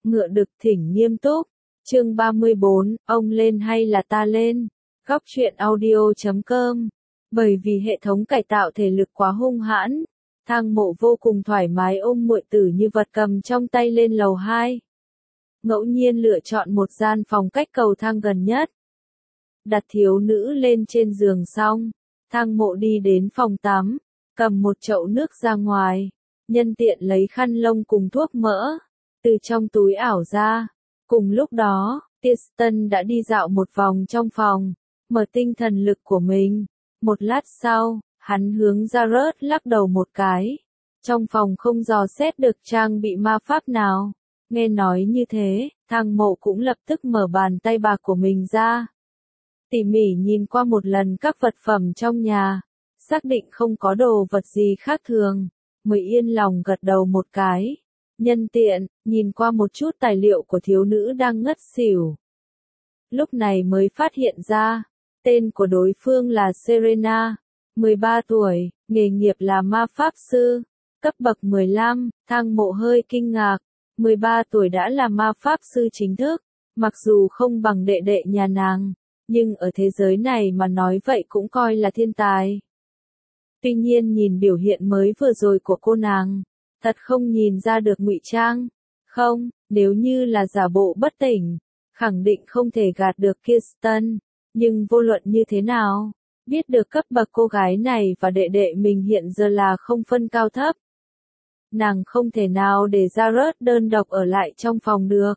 Ngựa đực thỉnh nghiêm túc. Chương 34, ông lên hay là ta lên? Góc truyện audio.com. Bởi vì hệ thống cải tạo thể lực quá hung hãn, Thang Mộ vô cùng thoải mái ôm muội tử như vật cầm trong tay lên lầu 2. Ngẫu nhiên lựa chọn một gian phòng cách cầu thang gần nhất. Đặt thiếu nữ lên trên giường xong, Thang Mộ đi đến phòng tắm, cầm một chậu nước ra ngoài, nhân tiện lấy khăn lông cùng thuốc mỡ từ trong túi ảo ra. Cùng lúc đó, Kirsten đã đi dạo một vòng trong phòng, mở tinh thần lực của mình. Một lát sau, hắn hướng Jared lắc đầu một cái. Trong phòng không dò xét được trang bị ma pháp nào. Nghe nói như thế, Thang Mộ cũng lập tức mở bàn tay bạc của mình ra. Tỉ mỉ nhìn qua một lần các vật phẩm trong nhà, xác định không có đồ vật gì khác thường, mới yên lòng gật đầu một cái. Nhân tiện, nhìn qua một chút tài liệu của thiếu nữ đang ngất xỉu. Lúc này mới phát hiện ra, tên của đối phương là Serena, 13 tuổi, nghề nghiệp là ma pháp sư, cấp bậc 15, Thang Mộ hơi kinh ngạc, 13 tuổi đã là ma pháp sư chính thức, mặc dù không bằng đệ đệ nhà nàng, nhưng ở thế giới này mà nói vậy cũng coi là thiên tài. Tuy nhiên nhìn biểu hiện mới vừa rồi của cô nàng, thật không nhìn ra được ngụy trang. Không, nếu như là giả bộ bất tỉnh, khẳng định không thể gạt được Kirsten. Nhưng vô luận như thế nào, biết được cấp bậc cô gái này và đệ đệ mình hiện giờ là không phân cao thấp. Nàng không thể nào để Jared đơn độc ở lại trong phòng được.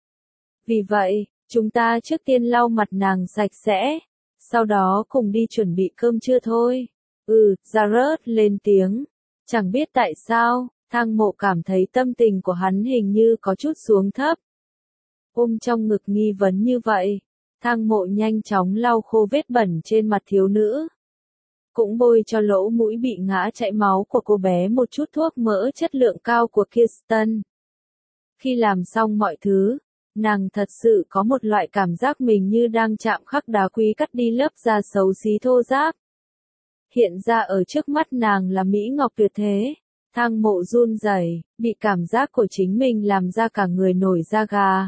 Vì vậy, chúng ta trước tiên lau mặt nàng sạch sẽ, sau đó cùng đi chuẩn bị cơm trưa thôi. Jared lên tiếng. Chẳng biết tại sao, Thang Mộ cảm thấy tâm tình của hắn hình như có chút xuống thấp. Ôm trong ngực nghi vấn như vậy, Thang Mộ nhanh chóng lau khô vết bẩn trên mặt thiếu nữ. Cũng bôi cho lỗ mũi bị ngã chảy máu của cô bé một chút thuốc mỡ chất lượng cao của Kirsten. Khi làm xong mọi thứ, nàng thật sự có một loại cảm giác mình như đang chạm khắc đá quý cắt đi lớp da xấu xí thô ráp. Hiện ra ở trước mắt nàng là mỹ ngọc tuyệt thế. Thang Mộ run rẩy, bị cảm giác của chính mình làm ra cả người nổi da gà.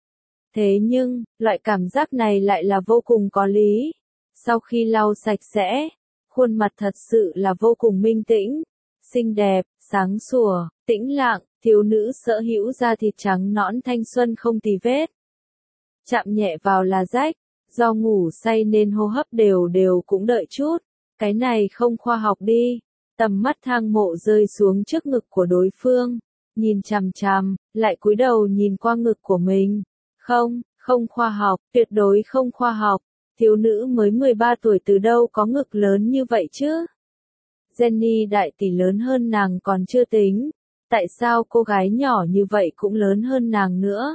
Thế nhưng, loại cảm giác này lại là vô cùng có lý. Sau khi lau sạch sẽ, khuôn mặt thật sự là vô cùng minh tĩnh, xinh đẹp, sáng sủa, tĩnh lặng, thiếu nữ sở hữu da thịt trắng nõn thanh xuân không tì vết. Chạm nhẹ vào là rách, do ngủ say nên hô hấp đều cũng đợi chút, cái này không khoa học đi. Tầm mắt Thang Mộ rơi xuống trước ngực của đối phương, nhìn chằm chằm, lại cúi đầu nhìn qua ngực của mình. Không khoa học, tuyệt đối không khoa học. Thiếu nữ mới 13 tuổi từ đâu có ngực lớn như vậy chứ? Jenny đại tỷ lớn hơn nàng còn chưa tính, tại sao cô gái nhỏ như vậy cũng lớn hơn nàng nữa?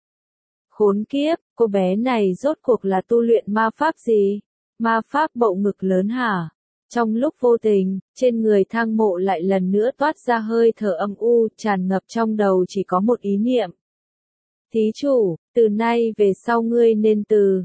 Khốn kiếp, cô bé này rốt cuộc là tu luyện ma pháp gì? Ma pháp bậu ngực lớn hả? Trong lúc vô tình, trên người Thang Mộ lại lần nữa toát ra hơi thở âm u, tràn ngập trong đầu chỉ có một ý niệm. Thí chủ, từ nay về sau ngươi nên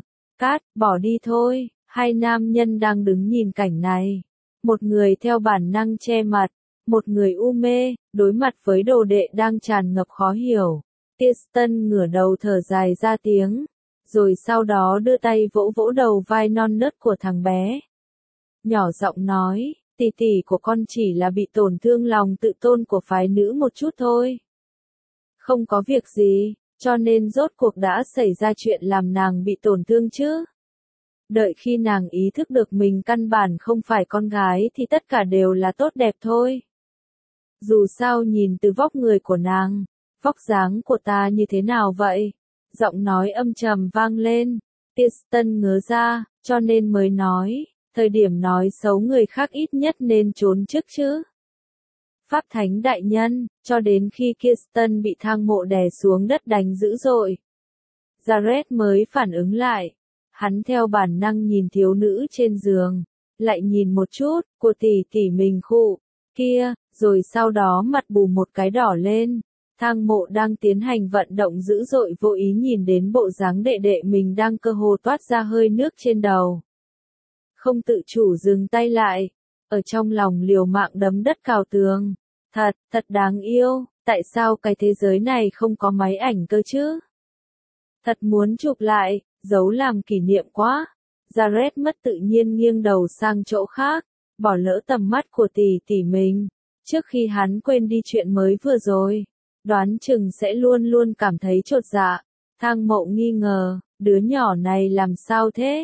bỏ đi thôi. Hai nam nhân đang đứng nhìn cảnh này. Một người theo bản năng che mặt, một người u mê, đối mặt với đồ đệ đang tràn ngập khó hiểu. Kirsten ngửa đầu thở dài ra tiếng, rồi sau đó đưa tay vỗ vỗ đầu vai non nớt của thằng bé. Nhỏ giọng nói, tỷ tỷ của con chỉ là bị tổn thương lòng tự tôn của phái nữ một chút thôi. Không có việc gì, cho nên rốt cuộc đã xảy ra chuyện làm nàng bị tổn thương chứ. Đợi khi nàng ý thức được mình căn bản không phải con gái thì tất cả đều là tốt đẹp thôi. Dù sao nhìn từ vóc người của nàng, vóc dáng của ta như thế nào vậy? Giọng nói âm trầm vang lên. Kirsten ngớ ra, cho nên mới nói, thời điểm nói xấu người khác ít nhất nên trốn trước chứ. Pháp Thánh đại nhân, cho đến khi Kirsten bị Thang Mộ đè xuống đất đánh dữ dội, Jared mới phản ứng lại. Hắn theo bản năng nhìn thiếu nữ trên giường, lại nhìn một chút, của tỷ mình khụ, kia, rồi sau đó mặt bù một cái đỏ lên. Thang Mộ đang tiến hành vận động dữ dội vô ý nhìn đến bộ dáng đệ đệ mình đang cơ hồ toát ra hơi nước trên đầu. Không tự chủ dừng tay lại, ở trong lòng liều mạng đấm đất cào tường. Thật đáng yêu, tại sao cái thế giới này không có máy ảnh cơ chứ? Thật muốn chụp lại, giấu làm kỷ niệm quá. Jared mất tự nhiên nghiêng đầu sang chỗ khác, bỏ lỡ tầm mắt của tỷ tỷ mình. Trước khi hắn quên đi chuyện mới vừa rồi, đoán chừng sẽ luôn luôn cảm thấy chột dạ. Thang Mộ nghi ngờ, đứa nhỏ này làm sao thế?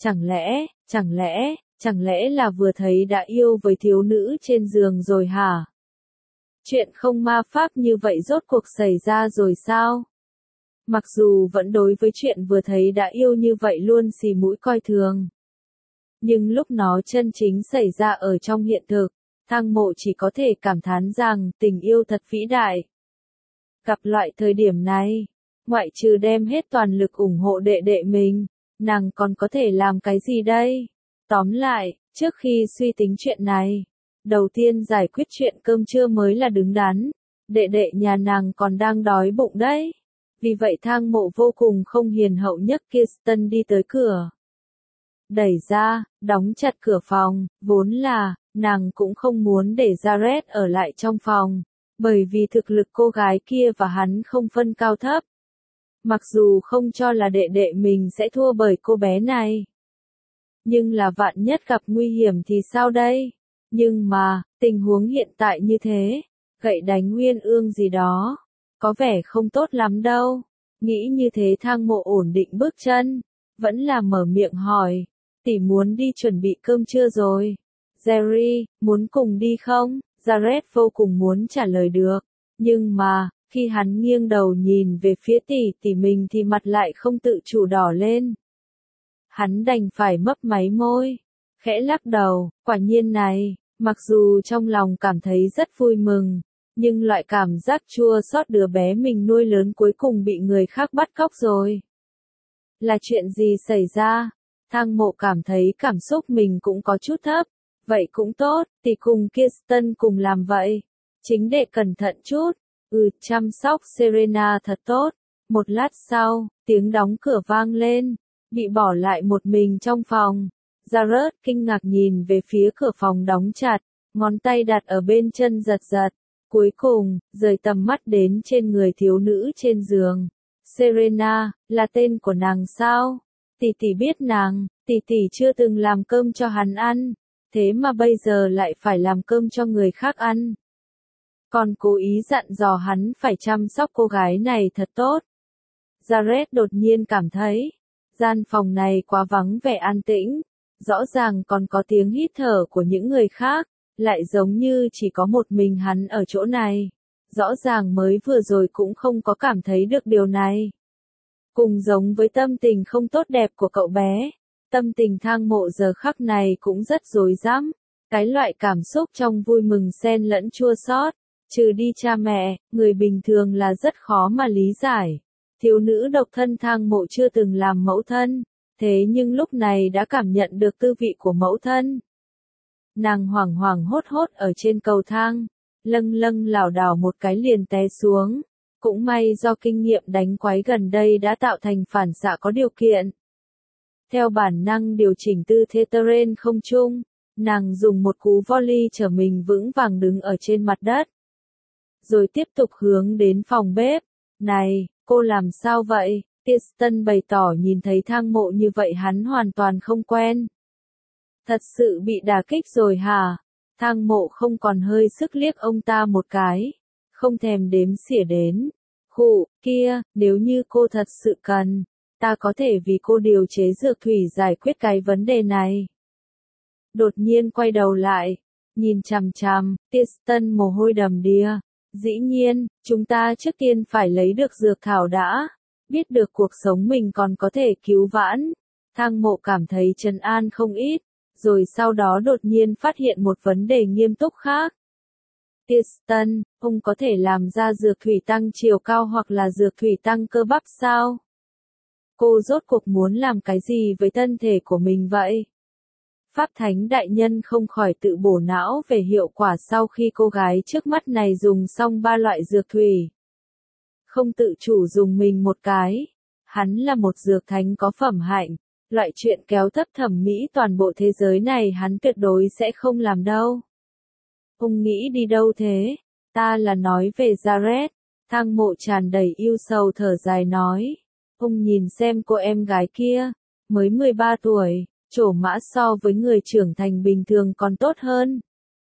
Chẳng lẽ là vừa thấy đã yêu với thiếu nữ trên giường rồi hả? Chuyện không ma pháp như vậy rốt cuộc xảy ra rồi sao? Mặc dù vẫn đối với chuyện vừa thấy đã yêu như vậy luôn xì mũi coi thường. Nhưng lúc nó chân chính xảy ra ở trong hiện thực, Thang Mộ chỉ có thể cảm thán rằng tình yêu thật vĩ đại. Gặp loại thời điểm này, ngoại trừ đem hết toàn lực ủng hộ đệ đệ mình, nàng còn có thể làm cái gì đây? Tóm lại, trước khi suy tính chuyện này, đầu tiên giải quyết chuyện cơm trưa mới là đứng đắn. Đệ đệ nhà nàng còn đang đói bụng đấy. Vì vậy Thang Mộ vô cùng không hiền hậu nhấc Kirsten đi tới cửa. Đẩy ra, đóng chặt cửa phòng, vốn là, nàng cũng không muốn để Jared ở lại trong phòng, bởi vì thực lực cô gái kia và hắn không phân cao thấp. Mặc dù không cho là đệ đệ mình sẽ thua bởi cô bé này. Nhưng là vạn nhất gặp nguy hiểm thì sao đây? Nhưng mà, tình huống hiện tại như thế, gậy đánh Nguyên Ương gì đó, có vẻ không tốt lắm đâu. Nghĩ như thế Thang Mộ ổn định bước chân, vẫn là mở miệng hỏi, tỷ muốn đi chuẩn bị cơm trưa rồi. Jerry, muốn cùng đi không? Jared vô cùng muốn trả lời được, nhưng mà, khi hắn nghiêng đầu nhìn về phía tỷ mình thì mặt lại không tự chủ đỏ lên. Hắn đành phải mấp máy môi, khẽ lắc đầu, quả nhiên này, mặc dù trong lòng cảm thấy rất vui mừng, nhưng loại cảm giác chua xót đứa bé mình nuôi lớn cuối cùng bị người khác bắt cóc rồi. Là chuyện gì xảy ra? Thang Mộ cảm thấy cảm xúc mình cũng có chút thấp. Vậy cũng tốt, tỷ cùng Kirsten cùng làm vậy. Chính để cẩn thận chút. Chăm sóc Serena thật tốt. Một lát sau, tiếng đóng cửa vang lên. Bị bỏ lại một mình trong phòng. Jared kinh ngạc nhìn về phía cửa phòng đóng chặt. Ngón tay đặt ở bên chân giật giật. Cuối cùng, rời tầm mắt đến trên người thiếu nữ trên giường. Serena, là tên của nàng sao? Tỷ biết nàng, tỷ chưa từng làm cơm cho hắn ăn. Thế mà bây giờ lại phải làm cơm cho người khác ăn. Còn cố ý dặn dò hắn phải chăm sóc cô gái này thật tốt. Jared đột nhiên cảm thấy, gian phòng này quá vắng vẻ an tĩnh, rõ ràng còn có tiếng hít thở của những người khác, lại giống như chỉ có một mình hắn ở chỗ này. Rõ ràng mới vừa rồi cũng không có cảm thấy được điều này. Cùng giống với tâm tình không tốt đẹp của cậu bé, tâm tình Thang Mộ giờ khắc này cũng rất rối rắm. Cái loại cảm xúc trong vui mừng xen lẫn chua xót, trừ đi cha mẹ, người bình thường là rất khó mà lý giải. Thiếu nữ độc thân Thang Mộ chưa từng làm mẫu thân, thế nhưng lúc này đã cảm nhận được tư vị của mẫu thân. Nàng hoảng hoảng hốt hốt ở trên cầu thang, lâng lâng lảo đảo một cái liền té xuống. Cũng may do kinh nghiệm đánh quái gần đây đã tạo thành phản xạ có điều kiện. Theo bản năng điều chỉnh tư thế terrain không trung, nàng dùng một cú volley trở mình vững vàng đứng ở trên mặt đất. Rồi tiếp tục hướng đến phòng bếp. Này, cô làm sao vậy? Kirsten bày tỏ nhìn thấy Thang Mộ như vậy hắn hoàn toàn không quen. Thật sự bị đả kích rồi hả? Thang Mộ không còn hơi sức liếc ông ta một cái. Không thèm đếm xỉa đến. Kia, nếu như cô thật sự cần, ta có thể vì cô điều chế dược thủy giải quyết cái vấn đề này. Đột nhiên quay đầu lại, nhìn chằm chằm, Kirsten mồ hôi đầm đìa. Dĩ nhiên, chúng ta trước tiên phải lấy được dược thảo đã, biết được cuộc sống mình còn có thể cứu vãn. Thang Mộ cảm thấy trấn an không ít, rồi sau đó đột nhiên phát hiện một vấn đề nghiêm túc khác. Kirsten, ông có thể làm ra dược thủy tăng chiều cao hoặc là dược thủy tăng cơ bắp sao? Cô rốt cuộc muốn làm cái gì với thân thể của mình vậy? Pháp Thánh Đại Nhân không khỏi tự bổ não về hiệu quả sau khi cô gái trước mắt này dùng xong 3 loại dược thủy. Không tự chủ dùng mình một cái. Hắn là một dược thánh có phẩm hạnh. Loại chuyện kéo thấp thẩm mỹ toàn bộ thế giới này hắn tuyệt đối sẽ không làm đâu. Ông nghĩ đi đâu thế? Ta là nói về Jared. Thang Mộ tràn đầy yêu sầu thở dài nói. Ông nhìn xem cô em gái kia, mới 13 tuổi, trổ mã so với người trưởng thành bình thường còn tốt hơn.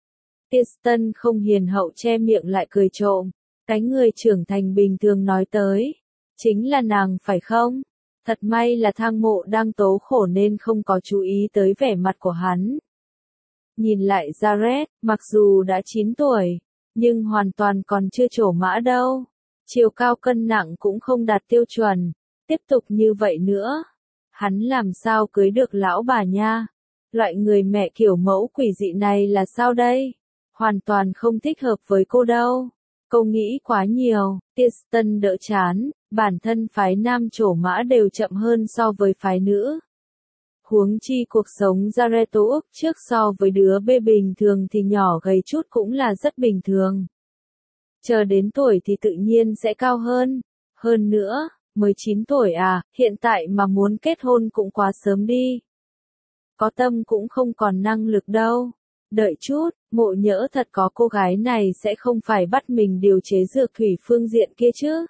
Kirsten không hiền hậu che miệng lại cười trộm. Cái người trưởng thành bình thường nói tới, chính là nàng phải không? Thật may là Thang Mộ đang tố khổ nên không có chú ý tới vẻ mặt của hắn. Nhìn lại Jared, mặc dù đã 9 tuổi, nhưng hoàn toàn còn chưa trổ mã đâu. Chiều cao cân nặng cũng không đạt tiêu chuẩn. Tiếp tục như vậy nữa, hắn làm sao cưới được lão bà nha? Loại người mẹ kiểu mẫu quỷ dị này là sao đây? Hoàn toàn không thích hợp với cô đâu. Cô nghĩ quá nhiều. Kirsten đỡ chán, bản thân phái nam trổ mã đều chậm hơn so với phái nữ. Huống chi cuộc sống Jared ước trước so với đứa bê bình thường thì nhỏ gầy chút cũng là rất bình thường. Chờ đến tuổi thì tự nhiên sẽ cao hơn. Hơn nữa, mới 9 tuổi à, hiện tại mà muốn kết hôn cũng quá sớm đi. Có tâm cũng không còn năng lực đâu. Đợi chút, Mộ nhỡ thật có cô gái này sẽ không phải bắt mình điều chế dược thủy phương diện kia chứ.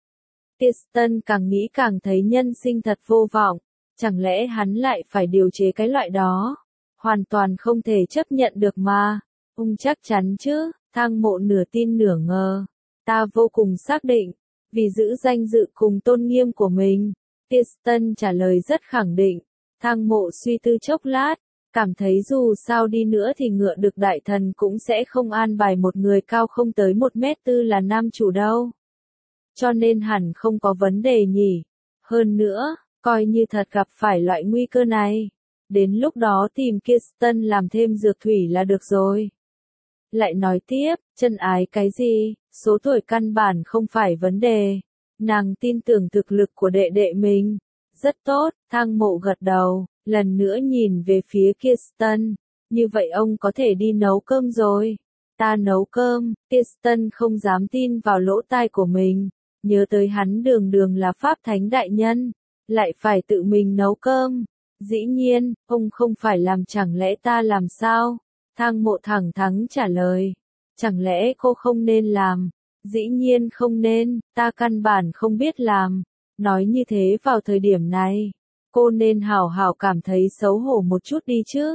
Kirsten càng nghĩ càng thấy nhân sinh thật vô vọng. Chẳng lẽ hắn lại phải điều chế cái loại đó? Hoàn toàn không thể chấp nhận được mà. Ông chắc chắn chứ? Thang Mộ nửa tin nửa ngờ. Ta vô cùng xác định, vì giữ danh dự cùng tôn nghiêm của mình. Kirsten trả lời rất khẳng định. Thang Mộ suy tư chốc lát, cảm thấy dù sao đi nữa thì ngựa được đại thần cũng sẽ không an bài một người cao không tới 1m4 là nam chủ đâu. Cho nên hẳn không có vấn đề nhỉ. Hơn nữa, coi như thật gặp phải loại nguy cơ này, đến lúc đó tìm Kirsten làm thêm dược thủy là được rồi. Lại nói tiếp, chân ái cái gì, số tuổi căn bản không phải vấn đề. Nàng tin tưởng thực lực của đệ đệ mình. Rất tốt, Thang Mộ gật đầu, lần nữa nhìn về phía Kirsten. Như vậy ông có thể đi nấu cơm rồi. Ta nấu cơm. Kirsten không dám tin vào lỗ tai của mình. Nhớ tới hắn đường đường là Pháp Thánh Đại Nhân, lại phải tự mình nấu cơm. Dĩ nhiên, ông không phải làm, chẳng lẽ ta làm sao? Thang Mộ thẳng thắn trả lời. Chẳng lẽ cô không nên làm? Dĩ nhiên không nên, ta căn bản không biết làm. Nói như thế vào thời điểm này, cô nên hảo hảo cảm thấy xấu hổ một chút đi chứ.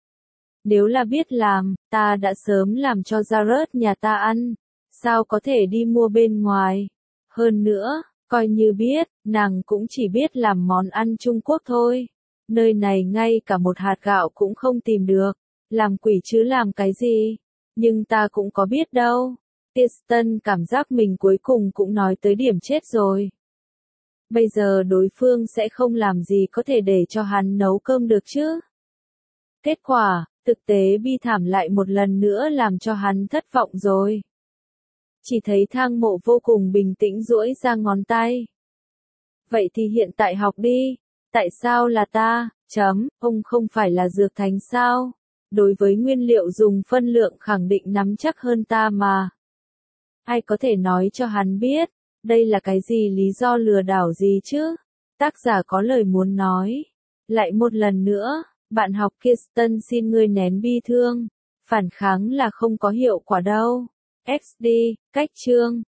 Nếu là biết làm, ta đã sớm làm cho Jared nhà ta ăn. Sao có thể đi mua bên ngoài? Hơn nữa, coi như biết, nàng cũng chỉ biết làm món ăn Trung Quốc thôi. Nơi này ngay cả một hạt gạo cũng không tìm được. Làm quỷ chứ làm cái gì? Nhưng ta cũng có biết đâu. Kirsten cảm giác mình cuối cùng cũng nói tới điểm chết rồi. Bây giờ đối phương sẽ không làm gì có thể để cho hắn nấu cơm được chứ. Kết quả, thực tế bi thảm lại một lần nữa làm cho hắn thất vọng rồi. Chỉ thấy Thang Mộ vô cùng bình tĩnh duỗi ra ngón tay. Vậy thì hiện tại học đi. Tại sao là ta? Ông không phải là dược thánh sao? Đối với nguyên liệu dùng phân lượng khẳng định nắm chắc hơn ta mà. Ai có thể nói cho hắn biết, đây là cái gì lý do lừa đảo gì chứ? Tác giả có lời muốn nói. Lại một lần nữa, bạn học Kirsten xin ngươi nén bi thương. Phản kháng là không có hiệu quả đâu. XD, cách chương.